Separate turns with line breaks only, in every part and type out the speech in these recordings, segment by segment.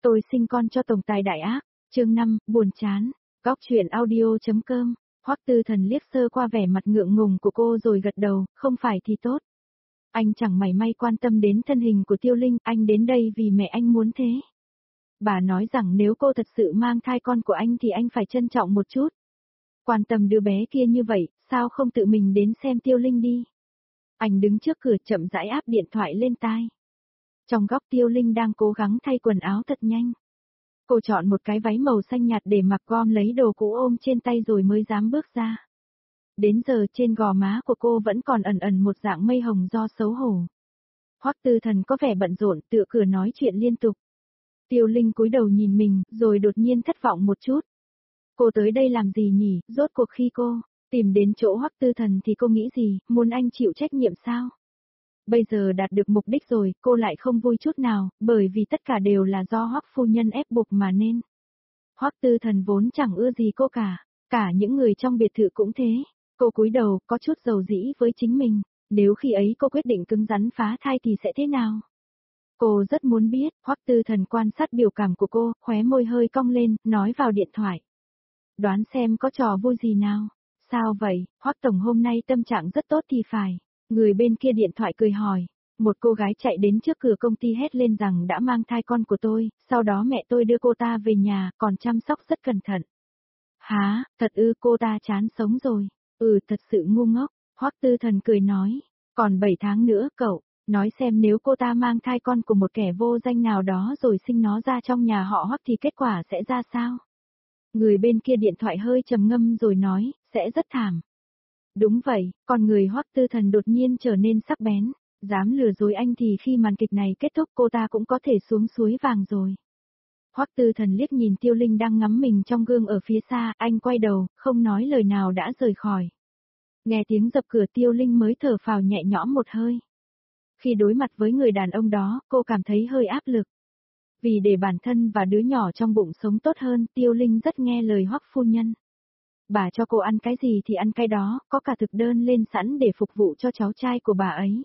Tôi sinh con cho tổng tài đại ác. Chương 5, buồn chán. Góc truyện audio.com. Hoắc Tư Thần liếc sơ qua vẻ mặt ngượng ngùng của cô rồi gật đầu, không phải thì tốt. Anh chẳng mảy may quan tâm đến thân hình của Tiêu Linh, anh đến đây vì mẹ anh muốn thế. Bà nói rằng nếu cô thật sự mang thai con của anh thì anh phải trân trọng một chút. Quan tâm đứa bé kia như vậy, sao không tự mình đến xem Tiêu Linh đi? Anh đứng trước cửa chậm rãi áp điện thoại lên tai. Trong góc Tiêu Linh đang cố gắng thay quần áo thật nhanh. Cô chọn một cái váy màu xanh nhạt để mặc, gom lấy đồ cũ ôm trên tay rồi mới dám bước ra. Đến giờ trên gò má của cô vẫn còn ẩn ẩn một dạng mây hồng do xấu hổ. Hoắc Tư Thần có vẻ bận rộn, tựa cửa nói chuyện liên tục. Tiêu Linh cúi đầu nhìn mình, rồi đột nhiên thất vọng một chút. Cô tới đây làm gì nhỉ? Rốt cuộc khi cô tìm đến chỗ Hoắc Tư Thần thì cô nghĩ gì, muốn anh chịu trách nhiệm sao? Bây giờ đạt được mục đích rồi, cô lại không vui chút nào, bởi vì tất cả đều là do Hoắc phu nhân ép buộc mà nên. Hoắc Tư Thần vốn chẳng ưa gì cô cả những người trong biệt thự cũng thế. Cô cúi đầu, có chút dầu dĩ với chính mình, nếu khi ấy cô quyết định cứng rắn phá thai thì sẽ thế nào? Cô rất muốn biết. Hoắc Tư Thần quan sát biểu cảm của cô, khóe môi hơi cong lên, nói vào điện thoại. Đoán xem có trò vui gì nào? Sao vậy, Hoắc tổng hôm nay tâm trạng rất tốt thì phải. Người bên kia điện thoại cười hỏi. Một cô gái chạy đến trước cửa công ty hét lên rằng đã mang thai con của tôi, sau đó mẹ tôi đưa cô ta về nhà, còn chăm sóc rất cẩn thận. Hả, thật ư? Cô ta chán sống rồi. Thật sự ngu ngốc. Hoắc Tư Thần cười nói. Còn 7 tháng nữa cậu, nói xem nếu cô ta mang thai con của một kẻ vô danh nào đó rồi sinh nó ra trong nhà họ Hoắc thì kết quả sẽ ra sao? Người bên kia điện thoại hơi trầm ngâm rồi nói, sẽ rất thảm. Đúng vậy, con người Hoắc Tư Thần đột nhiên trở nên sắc bén. Dám lừa dối anh thì khi màn kịch này kết thúc cô ta cũng có thể xuống suối vàng rồi. Hoắc Tư Thần liếc nhìn Tiêu Linh đang ngắm mình trong gương ở phía xa, anh quay đầu, không nói lời nào đã rời khỏi. Nghe tiếng dập cửa Tiêu Linh mới thở phào nhẹ nhõm một hơi. Khi đối mặt với người đàn ông đó, cô cảm thấy hơi áp lực. Vì để bản thân và đứa nhỏ trong bụng sống tốt hơn, Tiêu Linh rất nghe lời Hoắc phu nhân. Bà cho cô ăn cái gì thì ăn cái đó, có cả thực đơn lên sẵn để phục vụ cho cháu trai của bà ấy.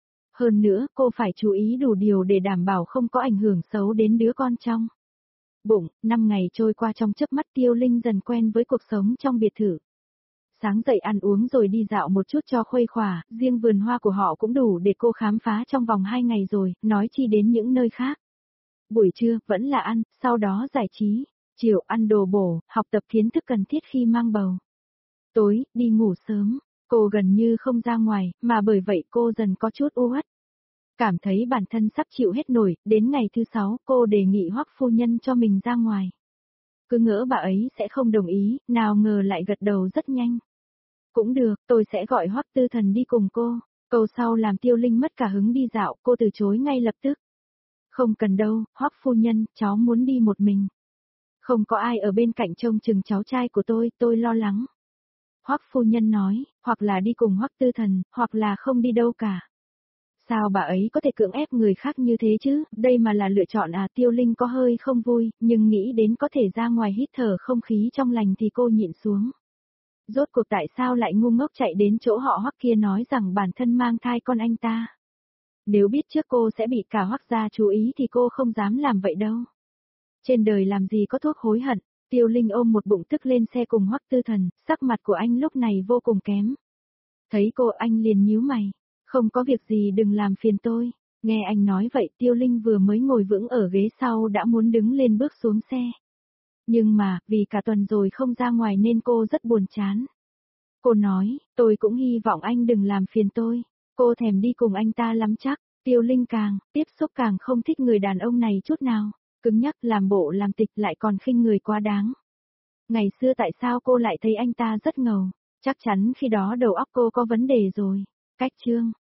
Hơn nữa, cô phải chú ý đủ điều để đảm bảo không có ảnh hưởng xấu đến đứa con trong bụng. 5 ngày trôi qua trong chớp mắt, Tiêu Linh dần quen với cuộc sống trong biệt thự. Sáng dậy ăn uống rồi đi dạo một chút cho khuây khỏa, riêng vườn hoa của họ cũng đủ để cô khám phá trong vòng 2 ngày rồi, nói chi đến những nơi khác. Buổi trưa, vẫn là ăn, sau đó giải trí. Chiều ăn đồ bổ, học tập kiến thức cần thiết khi mang bầu. Tối, đi ngủ sớm. Cô gần như không ra ngoài, mà bởi vậy cô dần có chút u uất. Cảm thấy bản thân sắp chịu hết nổi, đến ngày thứ 6 cô đề nghị Hoắc phu nhân cho mình ra ngoài. Cứ ngỡ bà ấy sẽ không đồng ý, nào ngờ lại gật đầu rất nhanh. Cũng được, tôi sẽ gọi Hoắc Tư Thần đi cùng cô. Câu sau làm Tiêu Linh mất cả hứng đi dạo, cô từ chối ngay lập tức. Không cần đâu, Hoắc phu nhân, cháu muốn đi một mình. Không có ai ở bên cạnh trông chừng cháu trai của tôi lo lắng. Hoắc phu nhân nói, hoặc là đi cùng Hoắc Tư Thần, hoặc là không đi đâu cả. Sao bà ấy có thể cưỡng ép người khác như thế chứ, đây mà là lựa chọn à? Tiêu Linh có hơi không vui, nhưng nghĩ đến có thể ra ngoài hít thở không khí trong lành thì cô nhịn xuống. Rốt cuộc tại sao lại ngu ngốc chạy đến chỗ họ Hoắc kia nói rằng bản thân mang thai con anh ta? Nếu biết trước cô sẽ bị cả Hoắc gia chú ý thì cô không dám làm vậy đâu. Trên đời làm gì có thuốc hối hận. Tiêu Linh ôm một bụng tức lên xe cùng Hoắc Tư Thần, sắc mặt của anh lúc này vô cùng kém. Thấy cô anh liền nhíu mày. Không có việc gì, đừng làm phiền tôi. Nghe anh nói vậy, Tiêu Linh vừa mới ngồi vững ở ghế sau đã muốn đứng lên bước xuống xe. Nhưng mà, vì cả tuần rồi không ra ngoài nên cô rất buồn chán. Cô nói, tôi cũng hy vọng anh đừng làm phiền tôi. Cô thèm đi cùng anh ta lắm chắc. Tiêu Linh càng tiếp xúc càng không thích người đàn ông này chút nào. Cứng nhắc, làm bộ làm tịch, lại còn khinh người quá đáng. Ngày xưa tại sao cô lại thấy anh ta rất ngầu? Chắc chắn khi đó đầu óc cô có vấn đề rồi. Cách chương